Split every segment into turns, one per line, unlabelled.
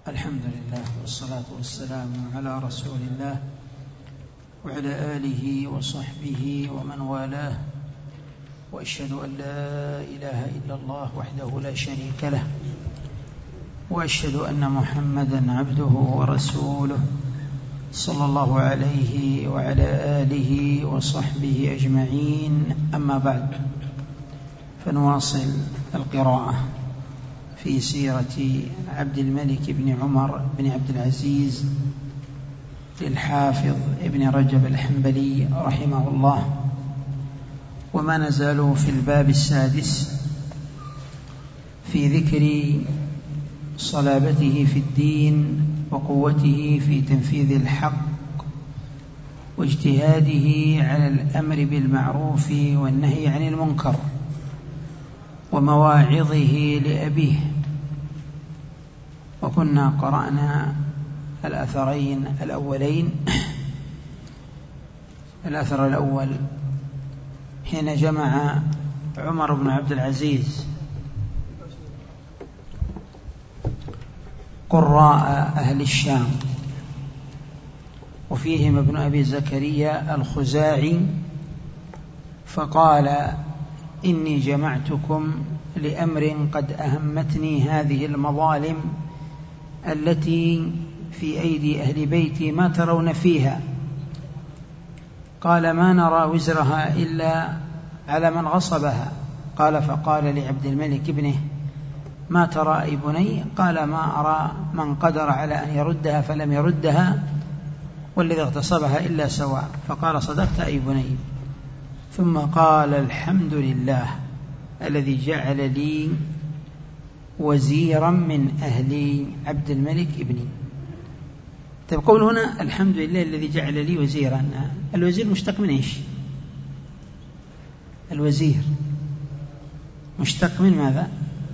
الحمد لله والصلاة والسلام على رسول الله وعلى آله وصحبه ومن والاه، وأشهد أن لا إله إلا الله وحده لا شريك له، وأشهد أن محمدا عبده ورسوله صلى الله عليه وعلى آله وصحبه أجمعين. أما بعد، فنواصل القراءة في سيرة عبد الملك بن عمر بن عبد العزيز للحافظ ابن رجب الحنبلي رحمه الله، وما نزال في الباب السادس في ذكر صلابته في الدين وقوته في تنفيذ الحق واجتهاده على الأمر بالمعروف والنهي عن المنكر ومواعظه لأبيه. وكنا قرأنا الأثرين الأولين. الأثر الأول حين جمع عمر بن عبد العزيز قراء أهل الشام، وفيهم ابن أبي زكريا الخزاعي، فقال: إني جمعتكم لأمر قد أهمتني هذه المظالم التي في أيدي أهل بيتي ما ترون فيها. قال: ما نرى وزرها إلا على من غصبها. قال: فقال لعبد الملك ابنه: ما ترى أي بني؟ قال: ما أرى من قدر على أن يردها فلم يردها والذي اغتصبها إلا سواء. فقال: صدقت أي بني. ثم قال: الحمد لله الذي جعل لي وزيرا من أهلي عبد الملك ابني. طيب، قول هنا الحمد لله الذي جعل لي وزيرا، الوزير مشتق من إيش؟ الوزير مشتق من ماذا؟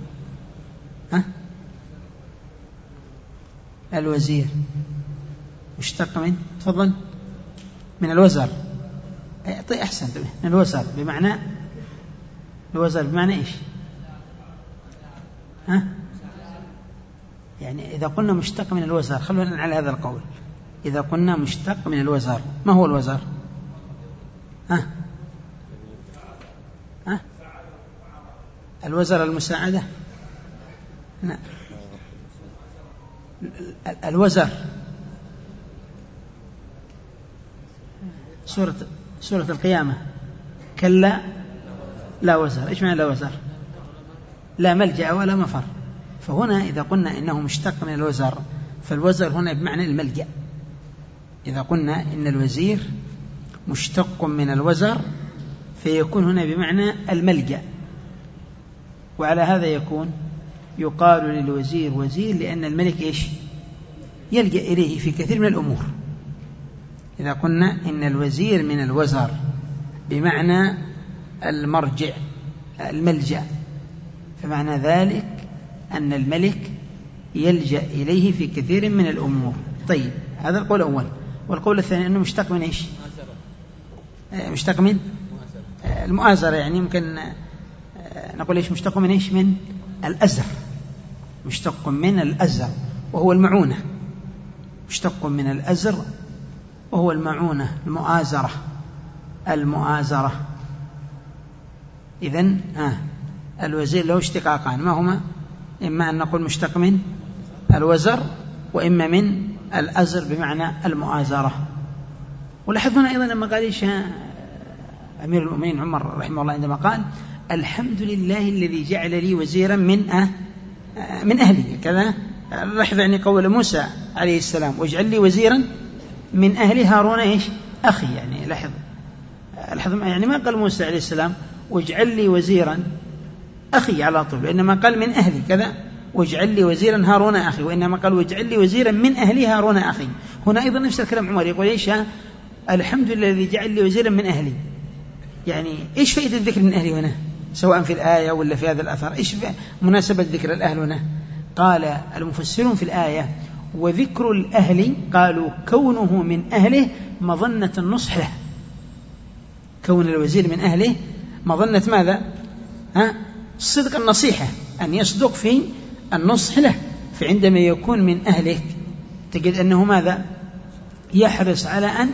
الوزير مشتق من، تفضل، من الوزر. طيب أحسن، من الوزر بمعنى، الوزر بمعنى إيش؟ يعني إذا قلنا مشتق من الوزر، خلونا على هذا القول. إذا قلنا مشتق من الوزر، ما هو الوزر؟ الوزر المساعدة؟ لا، الوزر سورة القيامة: كلا لا وزر. إيش معنى لا وزر؟ لا ملجأ ولا مفر. فهنا إذا قلنا إنه مشتق من الوزر، فالوزر هنا بمعنى الملجأ. إذا قلنا إن الوزير مشتق من الوزر فيكون هنا بمعنى الملجأ. وعلى هذا يقال للوزير وزير لأن الملك إيش؟ يلجأ إليه في كثير من الأمور. إذا قلنا إن الوزير من الوزر بمعنى المرجع الملجأ، فمعنى ذلك أن الملك يلجأ إليه في كثير من الأمور. طيب، هذا القول الأول. والقول الثاني أنه مشتق من إيش؟ مشتق من المؤازرة. يعني يمكن نقول إيش مشتق من إيش؟ من الأزر. مشتق من الأزر وهو المعونة. مشتق من الأزر وهو المعونة، المؤازرة. إذن الوزير له اشتقاقان، ما هما؟ إما أن نقول مشتق من الوزر، وإما من الأزر بمعنى المؤازرة. ولاحظنا أيضا لما قال إيش أمير المؤمنين عمر رحمه الله عندما قال: الحمد لله الذي جعل لي وزيرا من أهلي كذا. لاحظ يعني قول موسى عليه السلام: واجعل لي وزيرا من أهلي هارون إيش أخي. يعني لاحظ يعني ما قال موسى عليه السلام واجعل لي وزيرا أخي على طول، وإنما قال من أهلي كذا، واجعل لي وزيرا هارون أخي، وإنما قال واجعل لي وزيرا من أهلي هارون أخي. هنا أيضا نفس الكلام عمر يقول إيش؟ الحمد لله الذي جعل لي وزيرا من أهلي. يعني إيش فائدة الذكر من أهلي هنا، سواء في الآية ولا في هذا الأثر؟ إيش مناسبة ذكر الأهل هنا؟ قال المفسرون في الآية: وذكر الأهل، قالوا كونه من أهله مظنة النصح له. كون الوزير من أهله مظنة ماذا؟ صدق النصيحة، أن يصدق في النصح له. فعندما يكون من أهلك تجد أنه ماذا؟ يحرص على أن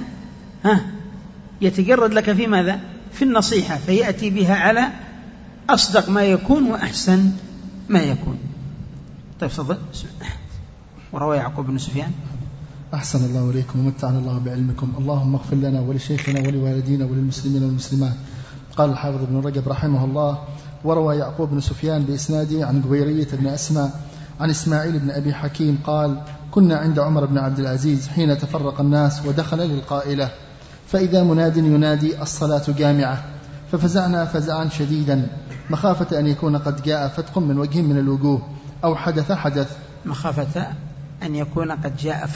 يتجرد لك في ماذا؟ في النصيحة، فيأتي بها على أصدق ما يكون وأحسن ما يكون. طيب تفضل. وروى يعقوب بن سفيان.
أحسن الله إليكم ومتعنا الله بعلمكم. اللهم اغفر لنا ولشيخنا ولوالدينا وللمسلمين والمسلمات. قال الحافظ ابن رجب رحمه الله: وروى يعقوب بن سفيان بإسناده عن جويرية بن أسماء عن إسماعيل بن أبي حكيم قال: كنا عند عمر بن عبد العزيز حين تفرق الناس ودخل للقائلة، فإذا مناد ينادي الصلاة جامعة، ففزعنا فزعا شديدا مخافة أن يكون قد جاء فتق من وجه من الوجوه أو حدث
مخافة أن يكون قد جاء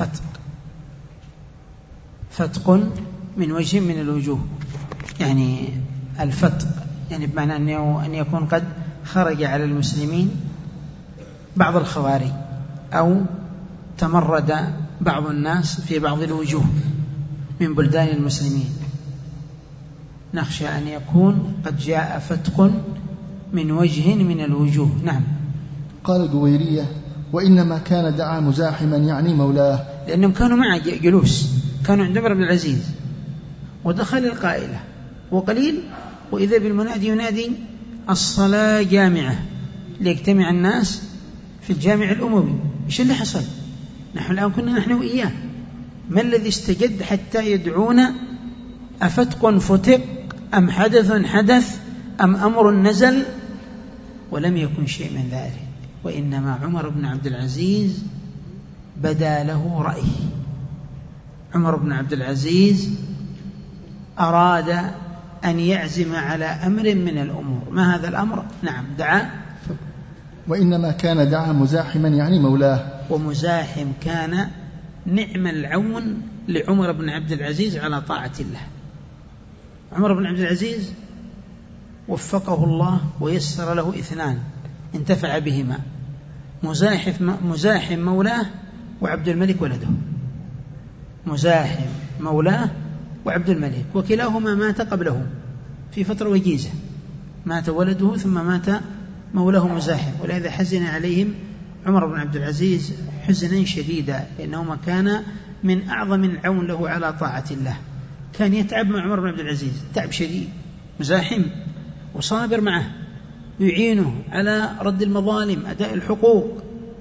فتق من وجه من الوجوه، يعني الفتق يعني بمعنى أن يكون قد خرج على المسلمين بعض الخوارج أو تمرد بعض الناس في بعض الوجوه من بلدان المسلمين، نخشى أن يكون قد جاء فتق من وجه من الوجوه. نعم.
قال جويرية: وإنما كان دعا مزاحما يعني مولاه،
لأنهم كانوا معه جلوس، كانوا عند عمر بن العزيز ودخل القائلة وقليل وإذا بالمنادي ينادي الصلاة جامعة، ليجتمع الناس في الجامع الأموي. إيش اللي حصل؟ نحن الآن كنا نحن وإياه، ما الذي استجد حتى يدعونا؟ أفتق فتق أم حدث أم أمر نزل؟ ولم يكن شيء من ذلك، وإنما عمر بن عبد العزيز بدا له رأي. عمر بن عبد العزيز أراد أن يعزم على أمر من الأمور. ما هذا الأمر؟ نعم، دعا.
وإنما كان دعا مزاحما يعني مولاه،
ومزاحم كان نعم العون لعمر بن عبد العزيز على طاعة الله. عمر بن عبد العزيز وفقه الله ويسر له اثنان انتفع بهما: مزاحم مولاه وعبد الملك ولده. مزاحم مولاه وعبد الملك، وكلاهما مات قبله في فترة وجيزة، مات ولده ثم مات مولاه مزاحم، ولهذا حزن عليهم عمر بن عبد العزيز حزنا شديدا، لأنهما كان من أعظم العون له على طاعة الله. كان يتعب مع عمر بن عبد العزيز تعب شديد، مزاحم وصابر معه، يعينه على رد المظالم، أداء الحقوق،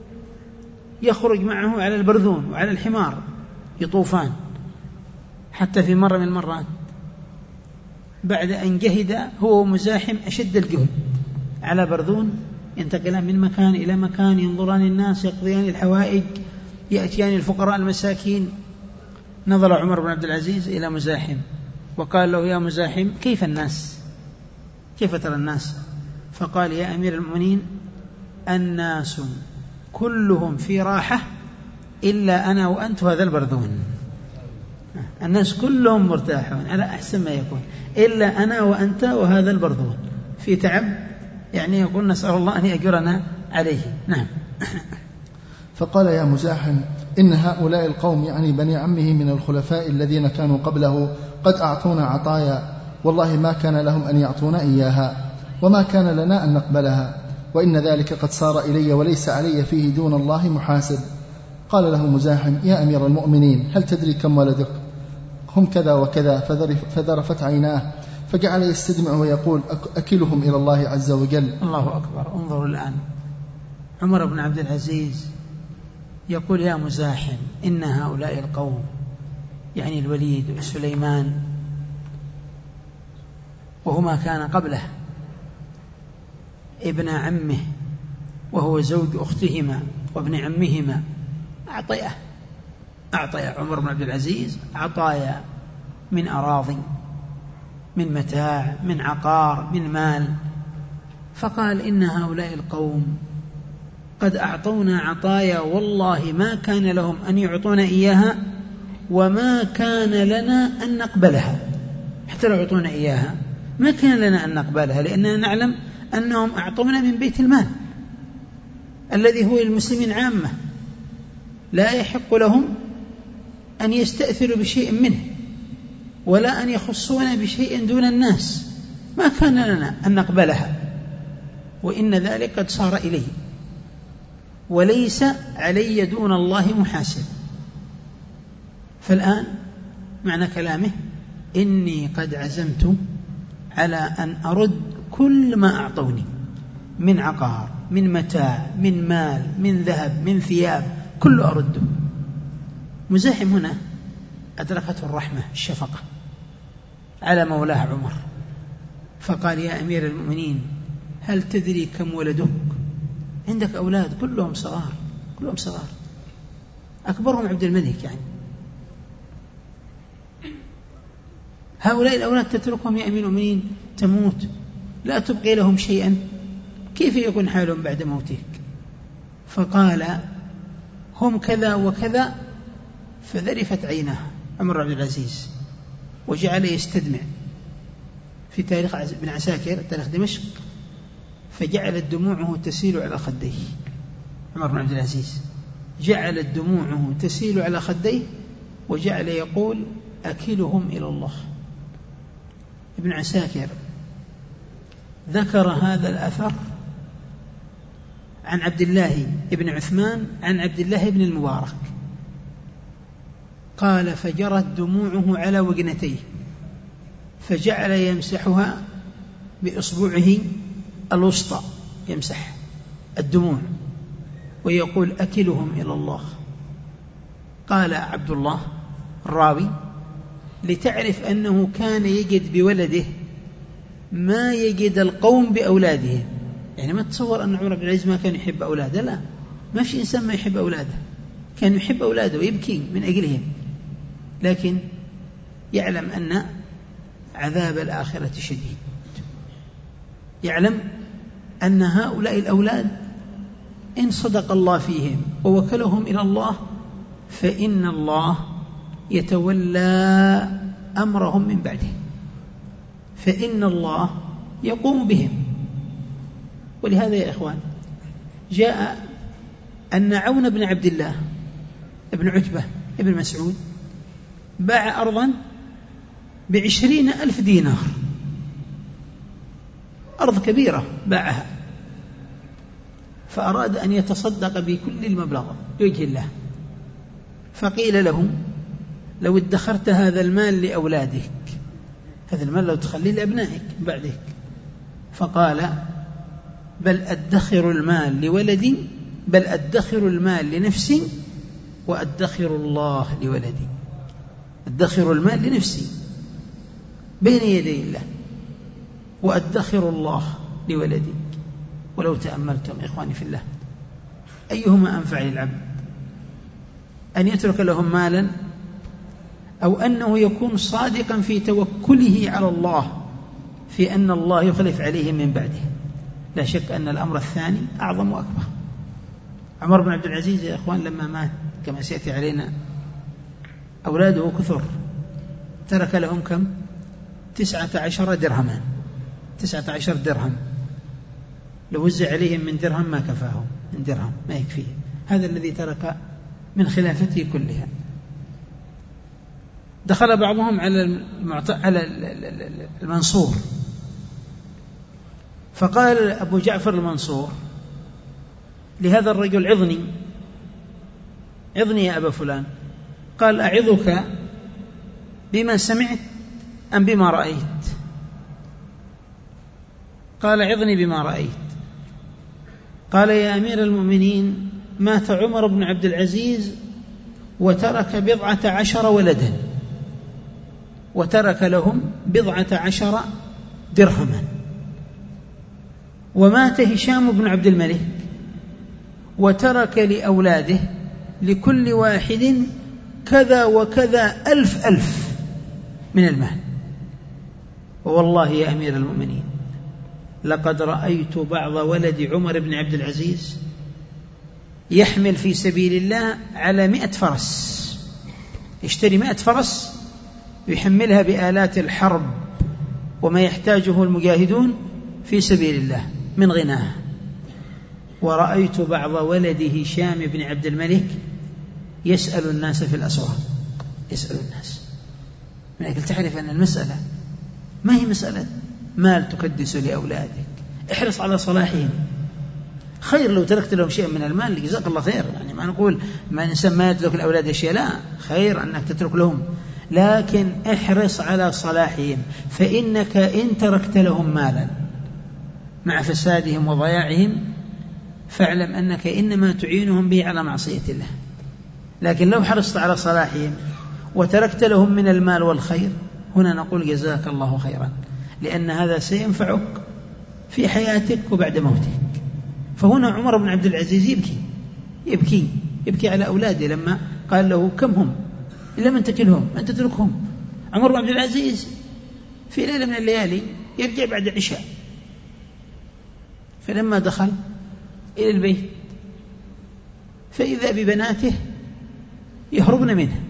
يخرج معه على البرذون وعلى الحمار يطوفان. حتى في مرة من المرات بعد أن جهد هو مزاحم أشد الجهد على برذون، ينتقلان من مكان إلى مكان، ينظران الناس، يقضيان الحوائج، يأتيان الفقراء المساكين. نظر عمر بن عبد العزيز إلى مزاحم وقال له: يا مزاحم، كيف الناس؟ كيف ترى الناس؟ فقال: يا أمير المؤمنين، الناس كلهم في راحة إلا أنا وأنت وهذا البرذون. الناس كلهم مرتاحون على أحسن ما يكون إلا أنا وأنت وهذا البرذون في تعب، يعني يقول نسأل الله أن يأجرنا عليه. نعم.
فقال: يا مزاحم، إن هؤلاء القوم يعني بني عمه من الخلفاء الذين كانوا قبله قد أعطونا عطايا، والله ما كان لهم أن يعطونا إياها، وما كان لنا أن نقبلها، وإن ذلك قد صار إلي وليس علي فيه دون الله محاسب. قال له مزاحم: يا أمير المؤمنين، هل تدري كم ولدك؟ هم كذا وكذا. فذرفت عيناه، فجعل يستدمع ويقول: أكلهم إلى الله عز وجل.
الله أكبر. انظروا الآن، عمر بن عبد العزيز يقول: يا مزاحم، إن هؤلاء القوم، يعني الوليد وسليمان وهما كان قبله ابن عمه وهو زوج أختهما وابن عمهما، أعطي عمر بن عبد العزيز عطايا من أراضي، من متاع، من عقار، من مال. فقال: إن هؤلاء القوم قد أعطونا عطايا، والله ما كان لهم أن يعطونا إياها، وما كان لنا أن نقبلها. حتى لو يعطونا إياها ما كان لنا أن نقبلها، لأننا نعلم أنهم أعطونا من بيت المال الذي هو المسلمين عامة، لا يحق لهم أن يستأثروا بشيء منه ولا أن يخصونا بشيء دون الناس، ما كان لنا أن نقبلها، وإن ذلك قد صار إليه. وليس علي دون الله محاسب. فالآن معنى كلامه إني قد عزمت على أن أرد كل ما أعطوني من عقار، من متاع، من مال، من ذهب، من ثياب، كله أرده. مزاحم هنا أدركته الرحمة الشفقة على مولاه عمر، فقال: يا أمير المؤمنين، هل تدري كم ولدك؟ عندك أولاد كلهم صغار، كلهم صغار، أكبرهم عبد الملك، يعني هؤلاء الأولاد تتركهم يا أمير المؤمنين تموت، لا تبقي لهم شيئا، كيف يكون حالهم بعد موتك؟ فقال: هم كذا وكذا. فذرفت عيناه عمر بن العزيز وجعل يستدمع في تاريخ ابن عساكر، تاريخ دمشق، فجعلت دموعه تسيل على خديه. عمر بن عبد العزيز جعلت دموعه تسيل على خديه وجعل يقول: أكلهم إلى الله. ابن عساكر ذكر هذا الأثر عن عبد الله بن عثمان عن عبد الله بن المبارك، قال: فجرت دموعه على وجنتيه فجعل يمسحها بإصبعه الوسطى، يمسح الدموع ويقول: أكلهم إلى الله. قال عبد الله الراوي: لتعرف أنه كان يجد بولده ما يجد القوم بأولاده. يعني ما تصور أن عمر بن العزيز ما كان يحب أولاده، لا، ما في إنسان ما يحب أولاده، كان يحب أولاده ويبكي من أجلهم، لكن يعلم أن عذاب الآخرة شديد، يعلم أن هؤلاء الأولاد إن صدق الله فيهم ووكلهم إلى الله فإن الله يتولى أمرهم من بعده، فإن الله يقوم بهم. ولهذا يا إخوان جاء أن عون بن عبد الله ابن عتبة ابن مسعود باع أرضا ب20,000 دينار، أرض كبيرة باعها، فأراد أن يتصدق بكل المبلغ لوجه الله، فقيل له: لو ادخرت هذا المال لأولادك، هذا المال لو تخليه لأبنائك بعدك. فقال: بل أدخر المال لولدي، بل أدخر المال لنفسي وأدخر الله لولدي. أدخر المال لنفسي بين يدي الله وأدخر الله لولدي. ولو تأملتم إخواني في الله أيهما أنفع للعبد، أن يترك لهم مالا أو أنه يكون صادقا في توكله على الله في أن الله يخلف عليهم من بعده؟ لا شك أن الأمر الثاني أعظم وأكبر. عمر بن عبد العزيز يا إخوان لما مات كما سيأتي علينا أولاده كثر، ترك لهم كم؟ 19 درهما، 19 درهم، لو وزع عليهم من درهم ما كفاهم، من درهم ما يكفيه، هذا الذي ترك من خلافته كلها. دخل بعضهم على المنصور، فقال أبو جعفر المنصور لهذا الرجل: عظني، عظني يا أبا فلان. قال: أعظك بما سمعت أم بما رأيت؟ قال: عظني بما رأيت. قال: يا أمير المؤمنين، مات عمر بن عبد العزيز وترك 17 ولدا، وترك لهم 17 درهما، ومات هشام بن عبد الملك وترك لأولاده لكل واحد كذا وكذا 1000 من المال. والله يا أمير المؤمنين لقد رأيت بعض ولد عمر بن عبد العزيز يحمل في سبيل الله على 100 فرس، يشتري 100 فرس ويحملها بآلات الحرب وما يحتاجه المجاهدون في سبيل الله من غناه. ورأيت بعض ولد هشام بن عبد الملك يسأل الناس في الأسواق، يسأل الناس، من أجل تعرف أن المسألة ما هي مسألة مال تكدس لأولادك، احرص على صلاحهم، خير لو تركت لهم شيئا من المال، جزاك الله خير. يعني ما نقول ما الإنسان ما يترك الأولاد أشياء، لا، خير أنك تترك لهم، لكن احرص على صلاحهم، فإنك إن تركت لهم مالا مع فسادهم وضياعهم فاعلم أنك إنما تعينهم به على معصية الله. لكن لو حرصت على صلاحهم وتركت لهم من المال والخير، هنا نقول جزاك الله خيرا، لأن هذا سينفعك في حياتك وبعد موتك. فهنا عمر بن عبد العزيز يبكي على أولاده لما قال له كم هم إلا من تكلهم أن تتركهم. عمر بن عبد العزيز في ليلة من الليالي يرجع بعد العشاء، فلما دخل إلى البيت فإذا ببناته يهربن منه.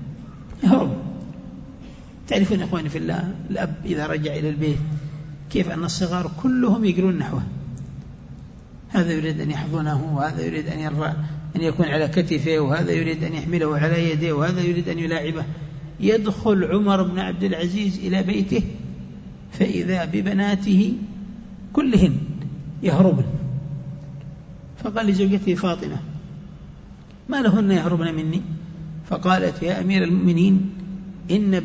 تعرفون إخواني في الله، الأب إذا رجع إلى البيت كيف أن الصغار كلهم يجرون نحوه، هذا يريد أن يحضنه، وهذا يريد أن يكون على كتفه، وهذا يريد أن يحمله على يده، وهذا يريد أن يلاعبه. يدخل عمر بن عبد العزيز إلى بيته فإذا ببناته كلهن يهربن، فقال لزوجته فاطمة ما لهن يهربن مني؟ فقالت يا أمير المؤمنين إن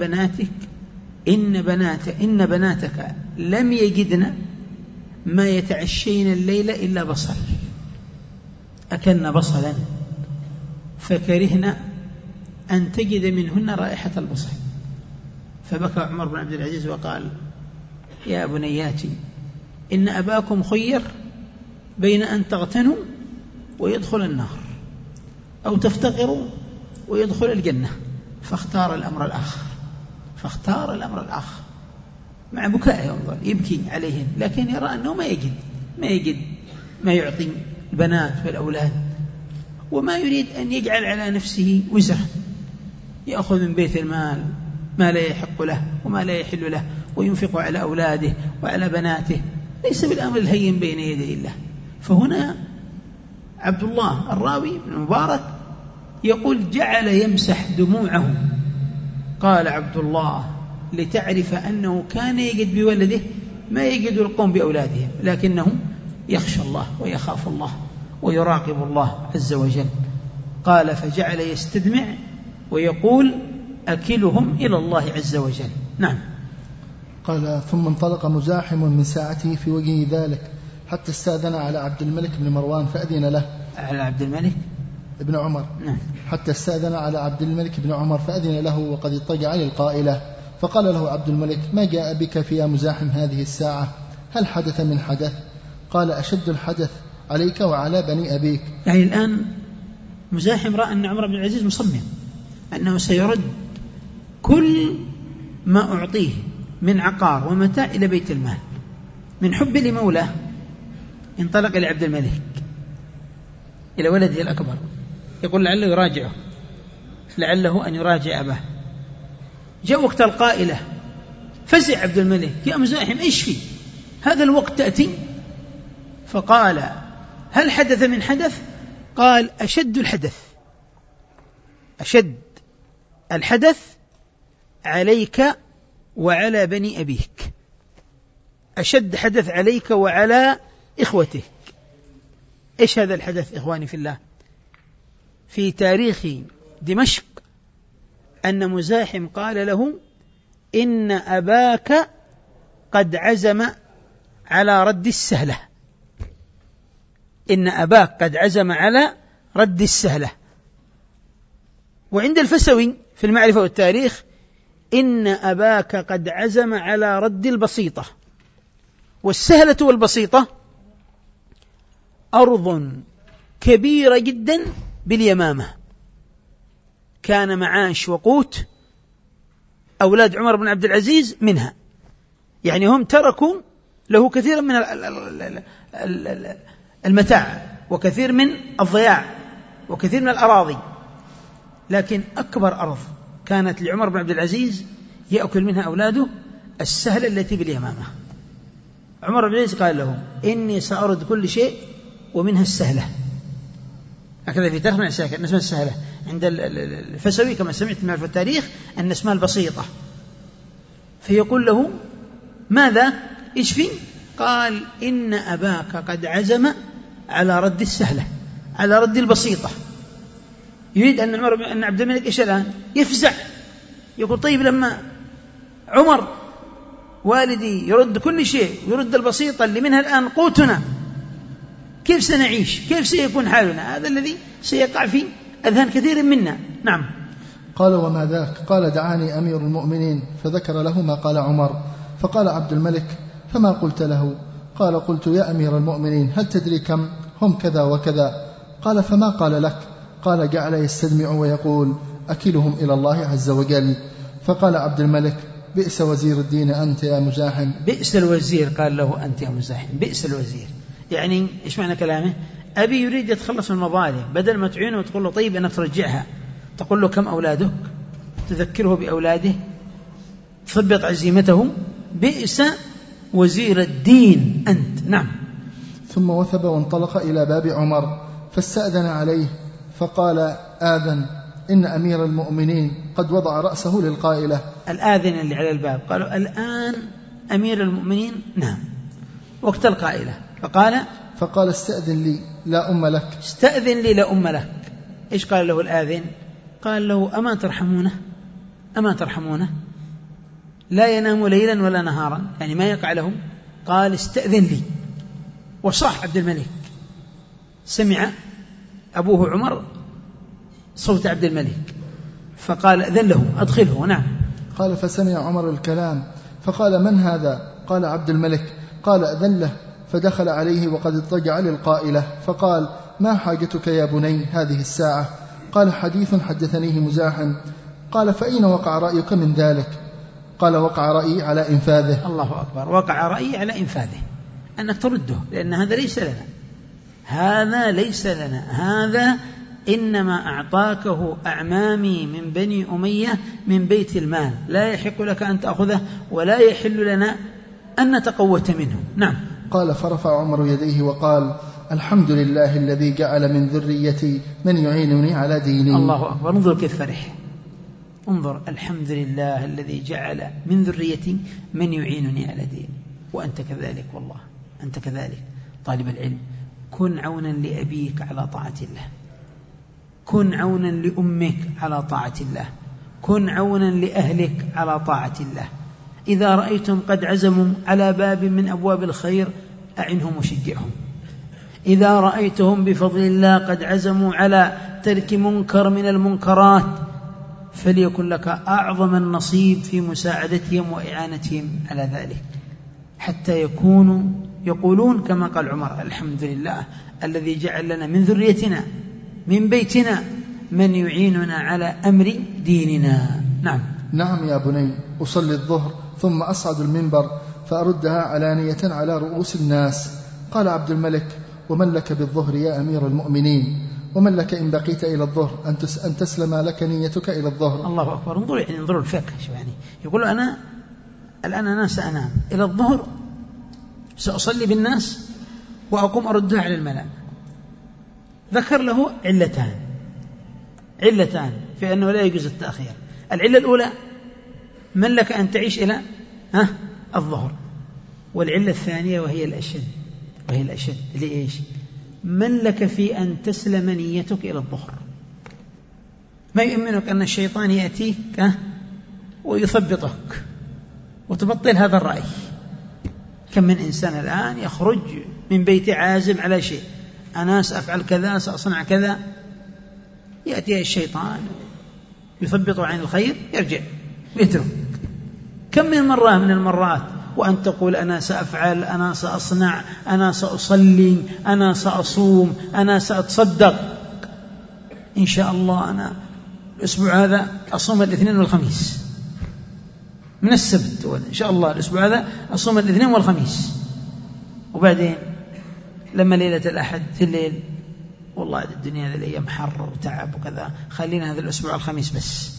بناتك لم يجدن ما يتعشين الليلة إلا بصل، أكلن بصلا فكرهن أن تجد منهن رائحة البصل. فبكى عمر بن عبد العزيز وقال يا بنياتي إن أباكم خير بين أن تغتنوا ويدخل النار أو تفتقروا ويدخل الجنة، فاختار الأمر الآخر. مع بكائه ينظر يبكي عليهن، لكن يرى أنه ما يجد ما يعطي البنات والأولاد، وما يريد أن يجعل على نفسه وزرا يأخذ من بيت المال ما لا يحق له وما لا يحل له وينفق على أولاده وعلى بناته، ليس بالأمر الهين بين يدي الله. فهنا عبد الله الراوي بن مبارك يقول جعل يمسح دموعه، قال عبد الله لتعرف أنه كان يجد بولده ما يجد القوم بأولادهم، لكنه يخشى الله ويخاف الله ويراقب الله عز وجل. قال فجعل يستدمع ويقول أكلهم إلى الله عز وجل. نعم.
قال ثم انطلق مزاحم من ساعته في وجه ذلك حتى استأذن على عبد الملك بن مروان فأذن له.
على عبد الملك
بن عمر.
نعم.
حتى استأذن على عبد الملك بن عمر فأذن له وقد اضطجع للقائلة، فقال له عبد الملك ما جاء بك في مزاحم هذه الساعة؟ هل حدث من حدث؟ قال أشد الحدث عليك وعلى بني أبيك.
يعني الآن مزاحم رأى أن عمر بن العزيز مصمم أنه سيرد كل ما أعطيه من عقار ومتاع إلى بيت المال. من حب لمولاه انطلق إلى عبد الملك إلى ولده الأكبر يقول لعله يراجعه، لعله أن يراجع أباه. جاء وقت القائلة فزع عبد الملك يا مزاحم إيش في هذا الوقت تأتي؟ فقال هل حدث من حدث؟ قال أشد الحدث عليك وعلى بني أبيك، أشد حدث عليك وعلى إخوتك. إيش هذا الحدث إخواني في الله؟ في تاريخ دمشق أن مزاحم قال له إن أباك قد عزم على رد السهلة، إن أباك قد عزم على رد السهلة. وعند الفسوي في المعرفة والتاريخ إن أباك قد عزم على رد البسيطة. والسهلة والبسيطة أرض كبيرة جدا باليمامة، كان معاش وقوت أولاد عمر بن عبد العزيز منها، يعني هم تركوا له كثيرا من المتاع وكثير من الضياع وكثير من الأراضي، لكن أكبر أرض كانت لعمر بن عبد العزيز يأكل منها أولاده السهلة التي باليمامة. عمر بن العزيز قال له إني سأرد كل شيء ومنها السهلة، هكذا في تاريخ من الساكن أن اسمها السهلة. عند الفسوي كما سمعت من التاريخ أن اسمها البسيطة. فيقول له ماذا إيش فيه؟ قال إن أباك قد عزم على رد السهلة، على رد البسيطة. يريد أن عبد الملك إيش الآن؟ يفزع، يقول طيب لما عمر والدي يرد كل شيء، يرد البسيطة اللي منها الآن قوتنا، كيف سنعيش؟ كيف سيكون حالنا؟ هذا الذي سيقع في أذهان كثير منا. نعم.
قال وما ذاك؟ قال دعاني أمير المؤمنين فذكر له ما قال عمر. فقال عبد الملك فما قلت له؟ قال قلت يا أمير المؤمنين هل تدري كم هم كذا وكذا؟ قال فما قال لك؟ قال جعل يستدمع ويقول أكلهم إلى الله عز وجل. فقال عبد الملك بئس وزير الدين أنت يا مزاحم.
بئس الوزير، قال له أنت يا مزاحم، بئس الوزير. يعني إيش معنى كلامه؟ أبي يريد يتخلص من المظالم، بدل ما تعينه وتقول له طيب أنا ترجعها، تقول له كم أولادك، تذكره بأولاده، تثبط عزيمته. بئس وزير الدين أنت. نعم.
ثم وثب وانطلق إلى باب عمر فاستأذن عليه فقال آذن إن أمير المؤمنين قد وضع رأسه للقائلة.
الآذن اللي على الباب قالوا الآن أمير المؤمنين. نعم. وقت القائلة. فقال
استأذن لي لا أم لك.
استأذن لي لا أم لك. إيش قال له الآذن؟ قال له أما ترحمونه، أما ترحمونه، لا ينام ليلا ولا نهارا، يعني ما يقع له. قال استأذن لي. وصاح عبد الملك، سمع أبوه عمر صوت عبد الملك فقال أذن له أدخله. نعم.
قال فسمع عمر الكلام فقال من هذا؟ قال عبد الملك. قال أذن له فدخل عليه وقد اضطجع للقائلة فقال ما حاجتك يا بني هذه الساعة؟ قال حديث حدثنيه مزاحم. قال فأين وقع رأيك من ذلك؟ قال وقع رأيي على إنفاذه.
الله أكبر. وقع رأيي على إنفاذه، أنك ترده، لأن هذا ليس لنا، هذا ليس لنا، هذا إنما أعطاكه أعمامي من بني أمية من بيت المال، لا يحق لك أن تأخذه ولا يحل لنا أن نتقوت منه. نعم.
قال فرفع عمر يديه وقال الحمد لله الذي جعل من ذريتي من يعينني على ديني.
الله أكبر. انظر كيف فرح، انظر، الحمد لله الذي جعل من ذريتي من يعينني على ديني. وأنت كذلك، والله أنت كذلك طالب العلم، كن عونا لأبيك على طاعة الله، كن عونا لأمك على طاعة الله، كن عونا لأهلك على طاعة الله. إذا رأيتم قد عزموا على باب من أبواب الخير أعنهم وشجعهم. إذا رأيتهم بفضل الله قد عزموا على ترك منكر من المنكرات فليكن لك أعظم النصيب في مساعدتهم وإعانتهم على ذلك، حتى يكونوا يقولون كما قال عمر الحمد لله الذي جعل لنا من ذريتنا من بيتنا من يعيننا على أمر ديننا. نعم.
نعم يا بني أصلي الظهر ثم أصعد المنبر فأردها علانية على رؤوس الناس. قال عبد الملك ومن لك بالظهر يا أمير المؤمنين؟ ومن لك إن بقيت إلى الظهر أن تسلم لك نيتك إلى الظهر؟
الله أكبر. انظروا الفقه. يعني يقول أنا الآن أنا سأنام إلى الظهر، سأصلي بالناس وأقوم أردها على الملأ. ذكر له علتان في أنه لا يجوز التأخير. العلة الأولى من لك أن تعيش إلى الظهر، والعلة الثانية وهي الأشد لإيش؟ من لك في أن تسلم نيتك إلى الظهر. ما يؤمنك أن الشيطان يأتيك ويثبطك وتبطل هذا الرأي. كم من إنسان الآن يخرج من بيت عازم على شيء، أنا سأفعل كذا سأصنع كذا، يأتي الشيطان يثبط عن الخير يرجع ويترك. كم من مرة من المرات وأن تقول أنا سأفعل، أنا سأصنع، أنا سأصلي، أنا سأصوم، أنا سأتصدق، إن شاء الله أنا الأسبوع هذا أصوم الاثنين والخميس من السبت، إن شاء الله الأسبوع هذا أصوم الاثنين والخميس. وبعدين لما ليلة الأحد في الليل والله الدنيا هذه الأيام حر وتعب وكذا، خلينا هذا الأسبوع الخميس بس.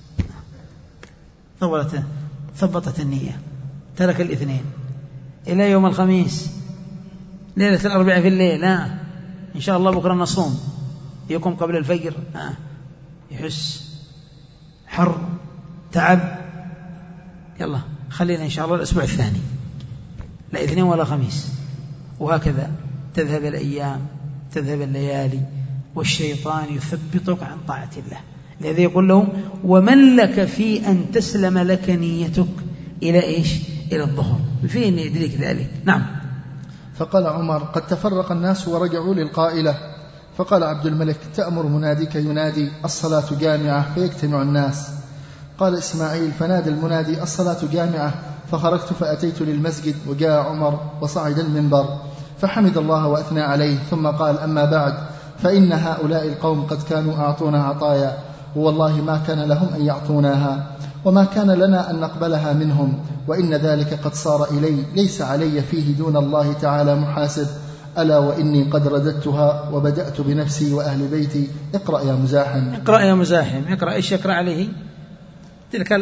ثبطت النية، ترك الاثنين إلى يوم الخميس ليلة الأربعاء في الليل. إن شاء الله بكرة نصوم، يقوم قبل الفجر يحس حر تعب، يلا خلينا إن شاء الله الأسبوع الثاني لا اثنين ولا خميس. وهكذا تذهب الأيام تذهب الليالي والشيطان يثبطك عن طاعة الله. لذا يقول له ومن لك في أن تسلم لك نيتك إلى إيش؟ إلى الظهر، في أن يدرك ذلك. نعم.
فقال عمر قد تفرق الناس ورجعوا للقائلة. فقال عبد الملك تأمر مناديك ينادي الصلاة جامعة فيجتمع الناس. قال إسماعيل فنادى المنادي الصلاة جامعة، فخرجت فأتيت للمسجد وجاء عمر وصعد المنبر فحمد الله وأثنى عليه، ثم قال أما بعد فإن هؤلاء القوم قد كانوا أعطونا عطايا، والله ما كان لهم أن يعطوناها، وما كان لنا أن نقبلها منهم، وإن ذلك قد صار إلي ليس علي فيه دون الله تعالى محاسب، ألا وإني قد رددتها وبدأت بنفسي وأهل بيتي. اقرأ يا مزاحم.
اقرأ يا مزاحم. اقرأ إيش يقرأ عليه؟ تلك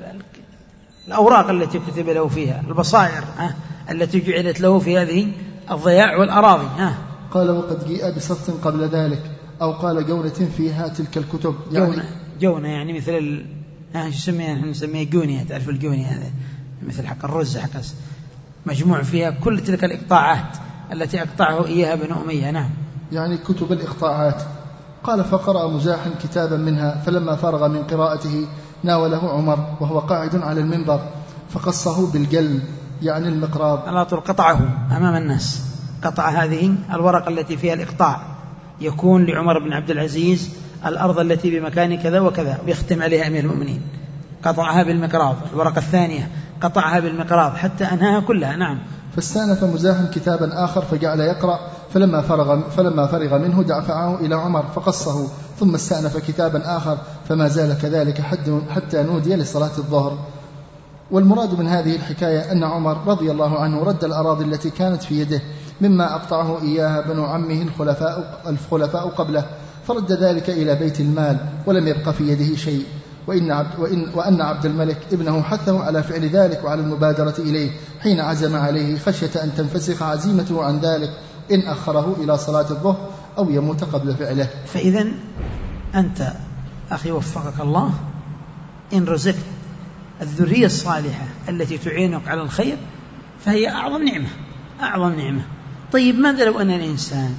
الأوراق التي كتب له فيها، البصائر التي جعلت له في هذه الضياع والأراضي.
قال وقد جيء بسط قبل ذلك، أو قال جونة فيها تلك الكتب.
جونة يعني مثل نسميها جونية، تعرف الجونية هذا مثل حق الرز حق مجموع فيها كل تلك الإقطاعات التي أقطعه إياها بن أمية. نعم،
يعني كتب الإقطاعات. قال فقرأ مزاحم كتابا منها، فلما فرغ من قراءته ناوله عمر وهو قاعد على المنبر فقصه بالجلد، يعني المقراض.
على طول قطعه أمام الناس، قطع هذه الورقة التي فيها الإقطاع، يكون لعمر بن عبد العزيز الأرض التي بمكان كذا وكذا، ويختم عليها أمير المؤمنين. قطعها بالمقراض. الورقة الثانية قطعها بالمقراض حتى أنهاها كلها. نعم.
فاستأنف مزاحم كتابا آخر فجعل يقرأ، فلما فرغ منه دفعه إلى عمر فقصه، ثم استأنف كتابا آخر، فما زال كذلك حتى نودي لصلاة الظهر. والمراد من هذه الحكاية أن عمر رضي الله عنه رد الأراضي التي كانت في يده مما أقطعه إياها بنو عمه الخلفاء قبله، فرد ذلك إلى بيت المال ولم يبق في يده شيء، وأن عبد الملك ابنه حثه على فعل ذلك وعلى المبادرة إليه حين عزم عليه، خشية أن تنفسخ عزيمته عن ذلك إن أخره إلى صلاة الظهر أو يموت قبل فعله.
فإذا أنت أخي وفقك الله، إن رزقت الذرية الصالحة التي تعينك على الخير فهي أعظم نعمة، أعظم نعمة. طيب ماذا لو أن الإنسان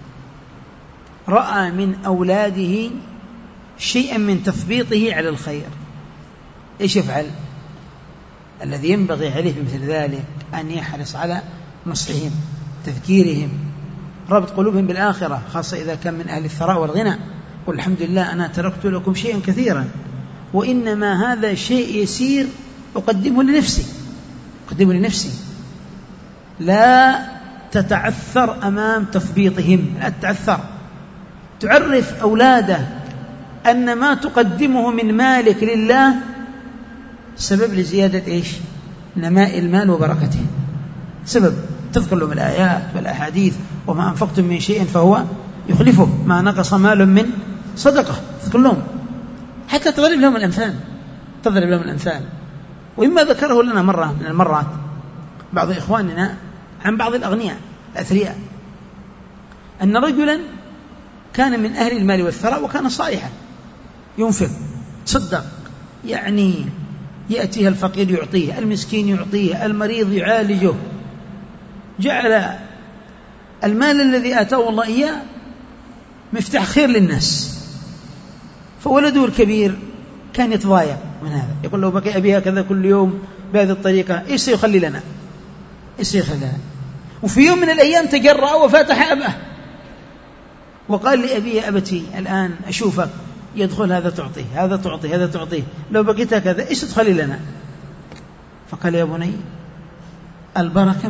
رأى من أولاده شيئا من تثبيطه على الخير، إيش يفعل؟ الذي ينبغي عليه بمثل ذلك أن يحرص على نصحهم، تذكيرهم، ربط قلوبهم بالآخرة، خاصة إذا كان من أهل الثراء والغنى. قل الحمد لله أنا تركت لكم شيئا كثيرا، وإنما هذا شيء يسير أقدمه لنفسي. لا تتعثر أمام تثبيطهم، لا تتعثر. تعرف أولاده أن ما تقدمه من مالك لله سبب لزيادة إيش؟ نماء المال وبركته، سبب. تذكر لهم الآيات والأحاديث وما أنفقتم من شيء فهو يخلفه، ما نقص مال من صدقة. تذكر لهم حتى تضرب لهم الأمثال. وإما ذكره لنا مرة من المرات بعض إخواننا عن بعض الأغنياء الأثرياء أن رجلا كان من أهل المال والثراء وكان صالحا ينفق، تصدق، يعني يأتيه الفقير يعطيه، المسكين يعطيه، المريض يعالجه، جعل المال الذي آتاه الله إياه مفتاح خير للناس. فولده الكبير كان يتضايق من هذا، يقول له بقي أبي هكذا كل يوم بهذه الطريقة، إيش سيخلي لنا؟ وفي يوم من الأيام تجرأ وفتح أباه وقال لأبي يا أبتي الآن أشوفك يدخل هذا تعطيه، لو بقيت هكذا إيش تدخلي لنا؟ فقال يا بني البركة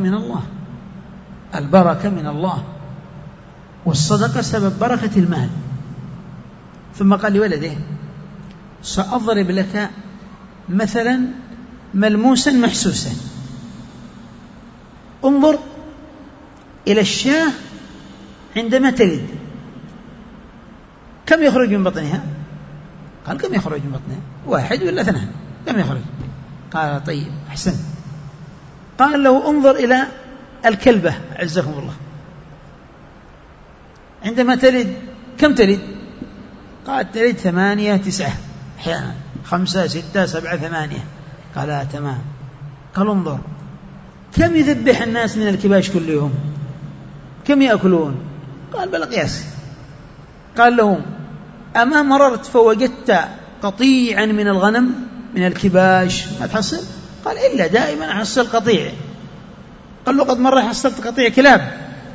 من الله، والصدقة سبب بركة المال. ثم قال لولده سأضرب لك مثلا ملموسا محسوسا، انظر إلى الشاة عندما تلد كم يخرج من بطنها؟ قال كم يخرج من بطنها؟ 1 ولا 2؟ كم يخرج؟ قال طيب أحسن. قال له انظر إلى الكلبة عزكم الله عندما تلد كم تلد؟ قال تلد 8 9 أحيانا 5 6 7 8. قال تمام. قال انظر كم يذبح الناس من الكباش كل يوم؟ كم يأكلون؟ قال بل قياس. قال له أما مررت فوجدت قطيعا من الغنم من الكباش ما تحصل؟ قال إلا دائما أحصل قطيع. قال له قد مرة حصلت قطيع كلاب،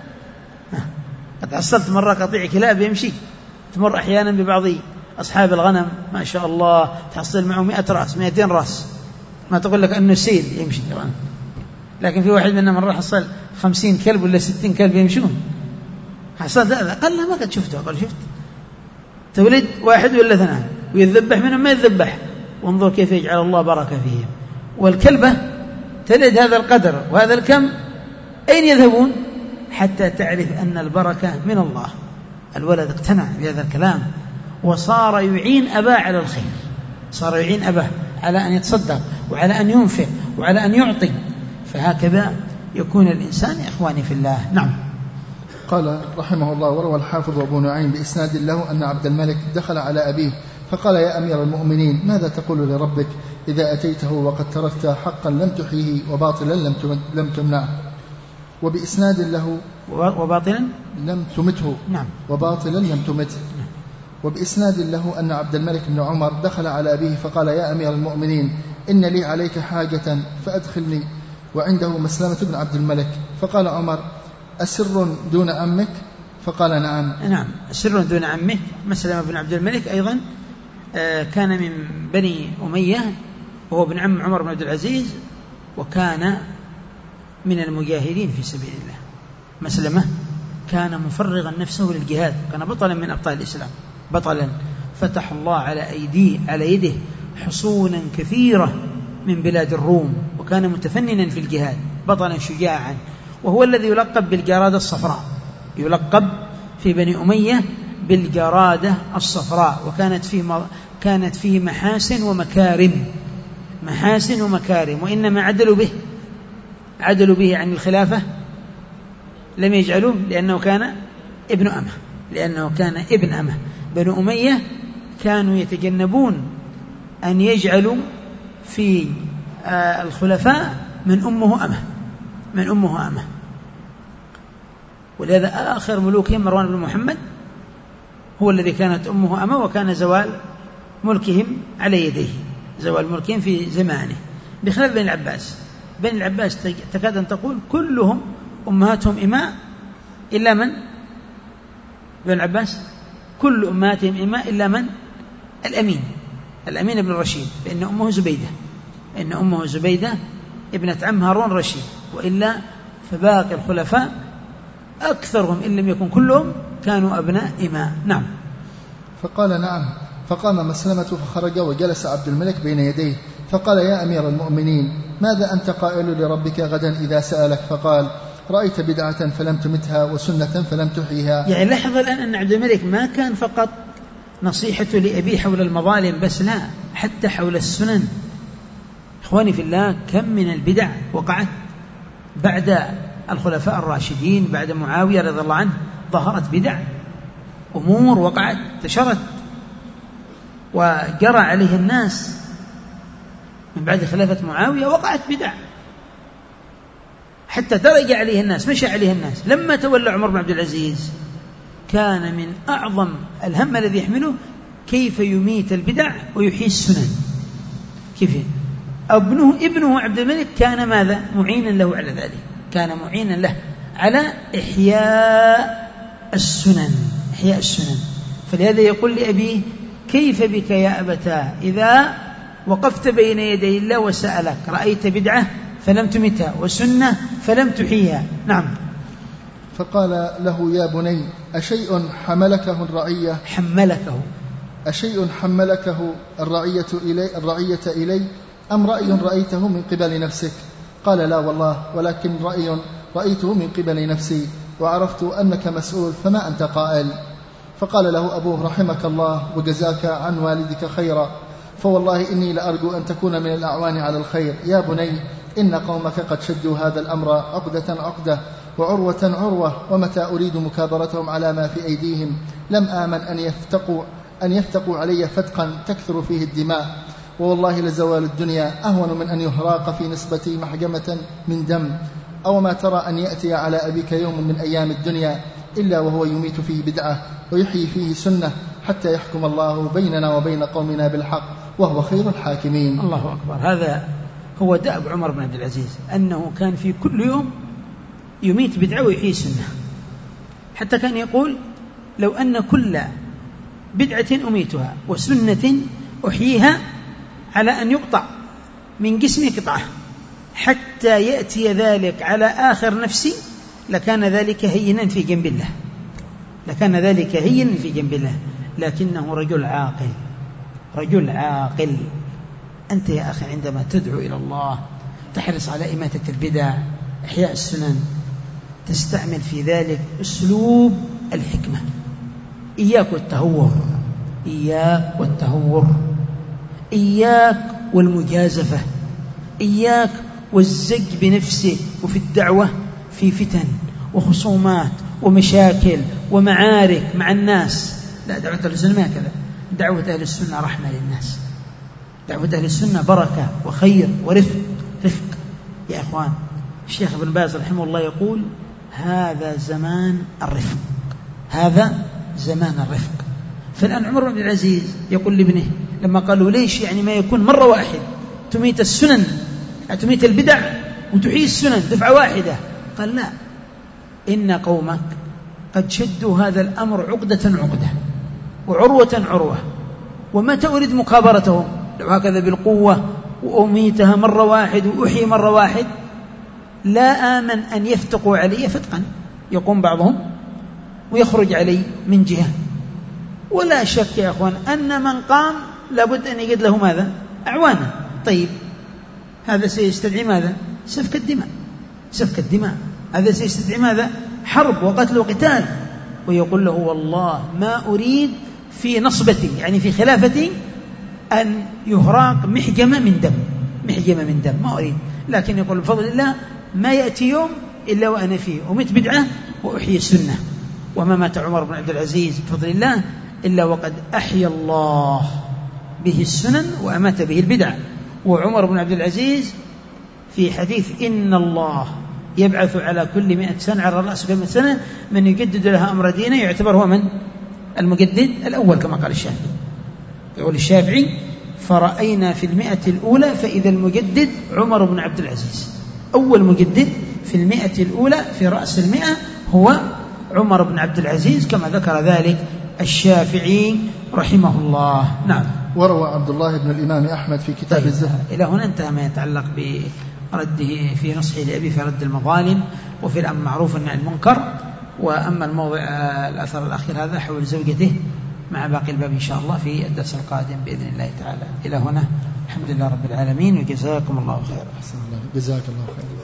قد حصلت مرة قطيع كلاب يمشي، تمر أحيانا ببعض أصحاب الغنم ما شاء الله تحصل معه 100 رأس 200 رأس، ما تقول لك أنه سيل يمشي الغنم، لكن في واحد منا مرة حصل 50 كلب ولا 60 كلب يمشون. حصلت هذا؟ قال لا ما قد شفته. قال شفت تولد 1 ولا 2 ويذبح منهم ما يذبح، وانظر كيف يجعل الله بركة فيهم. والكلبة تلد هذا القدر وهذا الكم، أين يذهبون؟ حتى تعرف أن البركة من الله. الولد اقتنع بهذا الكلام وصار يعين أباه على الخير، صار يعين أباه على أن يتصدق وعلى أن ينفق وعلى أن يعطي. فهكذا يكون الإنسان يا إخواني في الله. نعم.
قال رحمه الله: وروى الحافظ أبو نعيم بإسناد له أن عبد الملك دخل على أبيه فقال: يا أمير المؤمنين، ماذا تقول لربك إذا أتيته وقد تركت حقا لم تحيه وباطلا لم تمنعه؟ وبإسناد له
وباطلا
لم تمته.
نعم.
وباطلا لم تمته. وبإسناد له أن عبد الملك بن عمر دخل على أبيه فقال: يا أمير المؤمنين، إن لي عليك حاجة فأدخلني. وعنده مسلمة بن عبد الملك. فقال عمر: أسر دون عمك؟ فقال: نعم.
نعم، أسر دون عمك. مسلمة بن عبد الملك أيضا كان من بني أمية، وهو ابن عم عمر بن عبد العزيز، وكان من المجاهدين في سبيل الله. مسلمة كان مفرغا نفسه للجهاد، كان بطلا من أبطال الإسلام، بطلا فتح الله على يده حصونا كثيرة من بلاد الروم، وكان متفننا في الجهاد، بطلا شجاعا، وهو الذي يلقب بالجرادة الصفراء، يلقب في بني أمية بالجرادة الصفراء. وكانت فيه محاسن ومكارم، وإنما عدلوا به عن الخلافة، لم يجعلوه لأنه كان ابن أمه. بنو أمية كانوا يتجنبون أن يجعلوا في الخلفاء من أمه أمه. ولهذا آخر ملوكهم مروان بن محمد هو الذي كانت أمه أمه، وكان زوال ملكهم على يديه، زوال ملكهم في زمانه، بخلاف بني العباس تكاد أن تقول كلهم أمهاتهم إماء إلا من؟ بني العباس كل أمهاتهم إماء إلا من؟ الأمين بن رشيد، فإن أمه زبيدة ابنة عم هارون رشيد، وإلا فباقي الخلفاء أكثرهم إن لم يكن كلهم كانوا أبناء إماء. نعم.
فقال: نعم. فقام مسلمة فخرج وجلس عبد الملك بين يديه فقال: يا أمير المؤمنين، ماذا أنت قائل لربك غدا إذا سألك؟ فقال: رأيت بدعة فلم تمتها وسنة فلم تحيها.
يعني لاحظ الآن أن عبد الملك ما كان فقط نصيحته لأبيه حول المظالم بس، لا، حتى حول السنن. إخواني في الله، كم من البدع وقعت بعد الخلفاء الراشدين، بعد معاوية رضي الله عنه، ظهرت بدع، أمور وقعت انتشرت وجرى عليه الناس. من بعد خلافة معاوية وقعت بدع حتى درج عليه الناس، مشى عليه الناس. لما تولى عمر بن عبد العزيز كان من أعظم الهم الذي يحمله كيف يميت البدع ويحيي السنن. كيف؟ ابنه عبد الملك كان ماذا؟ معينا له على ذلك، كان معينا له على إحياء السنن. فلهذا يقول لأبيه: كيف بك يا أبتاه إذا وقفت بين يدي الله وسألك رأيت بدعة فلم تمتها وسنة فلم تحيها؟ نعم.
فقال له: يا بني، أشيء حملكه الرعية إلي أم رأي رأيته من قبل نفسك؟ قال: لا والله، ولكن رأي رأيته من قبل نفسي، وعرفت أنك مسؤول فما أنت قائل. فقال له أبوه: رحمك الله وجزاك عن والدك خيرا، فوالله إني لأرجو أن تكون من الأعوان على الخير. يا بني، إن قومك قد شدوا هذا الأمر عقدة وعروة عروة، ومتى أريد مكابرتهم على ما في أيديهم لم آمن أن يفتقوا علي فتقا تكثر فيه الدماء، ووالله لزوال الدنيا أهون من أن يهراق في نسبتي محجمة من دم. أو ما ترى أن يأتي على أبيك يوم من أيام الدنيا إلا وهو يميت فيه بدعة ويحيي فيه سنة حتى يحكم الله بيننا وبين قومنا بالحق وهو خير الحاكمين.
الله أكبر. هذا هو دأب عمر بن عبد العزيز، أنه كان في كل يوم يميت بدعة ويحيي سنة، حتى كان يقول لو أن كل بدعة أميتها وسنة أحييها على أن يقطع من جسمي قطعة حتى يأتي ذلك على آخر نفسي لكان ذلك هينا في جنب الله، لكان ذلك هينا في جنب الله. لكنه رجل عاقل، رجل عاقل. أنت يا أخي عندما تدعو إلى الله تحرص على إماتة البدع، إحياء السنن، تستعمل في ذلك أسلوب الحكمة. إياك والتهور، إياك والتهور، إياك والمجازفة، إياك والزج بنفسه وفي الدعوة في فتن وخصومات ومشاكل ومعارك مع الناس. لا، دعوة أهل السنة ما كذا. دعوة أهل السنة رحمة للناس، دعوة أهل السنة بركة وخير ورفق. رفق يا أخوان. الشيخ ابن باز رحمه الله يقول هذا زمان الرفق، هذا زمان الرفق. فالآن عمر بن عبد العزيز يقول لابنه لما قالوا ليش يعني ما يكون مرة واحد تميت السنن، تميت البدع وتحيي السنن دفعة واحدة؟ قال لا، إن قومك قد شدوا هذا الأمر عقدة عقدة وعروة عروة، ومتى أريد مكابرتهم لو هكذا بالقوة وأميتها مرة واحد وأحيي مرة واحد لا آمن أن يفتقوا علي فتقا، يقوم بعضهم ويخرج علي من جهة. ولا شك يا أخوان أن من قام لابد أن يجد له ماذا؟ أعوانا. طيب هذا سيستدعي ماذا؟ سفك الدماء، سفك الدماء. هذا سيستدعي ماذا؟ حرب وقتل وقتال. ويقول له والله ما أريد في نصبتي يعني في خلافتي أن يهراق محجمة من دم، محجمة من دم ما أريد. لكن يقول بفضل الله ما يأتي يوم إلا وأنا فيه أميت بدعة وأحيي السنة. وما مات عمر بن عبد العزيز بفضل الله إلا وقد أحيا الله به السنن وأمات به البدع. وعمر بن عبد العزيز في حديث إن الله يبعث على كل 100 سنة على رأس كل 100 سنة من يجدد لها أمر دينه، يعتبر هو من؟ المجدد الأول كما قال الشافعي. يقول الشافعي فرأينا في 100 الأولى فإذا المجدد عمر بن عبد العزيز. أول مجدد في 100 الأولى في رأس 100 هو عمر بن عبد العزيز كما ذكر ذلك الشافعي رحمه الله. نعم.
وروى عبد الله بن الإمام أحمد في كتاب الزهد.
إلى هنا انتهى ما يتعلق برده في نصحه لأبي في رد المظالم وفي الأمر معروف عن المنكر. وأما الموضع الأثر الأخير هذا حول زوجته مع باقي الباب إن شاء الله في الدرس القادم بإذن الله تعالى. إلى هنا الحمد لله رب العالمين وجزاكم الله خيرا.
جزاك الله خيرا.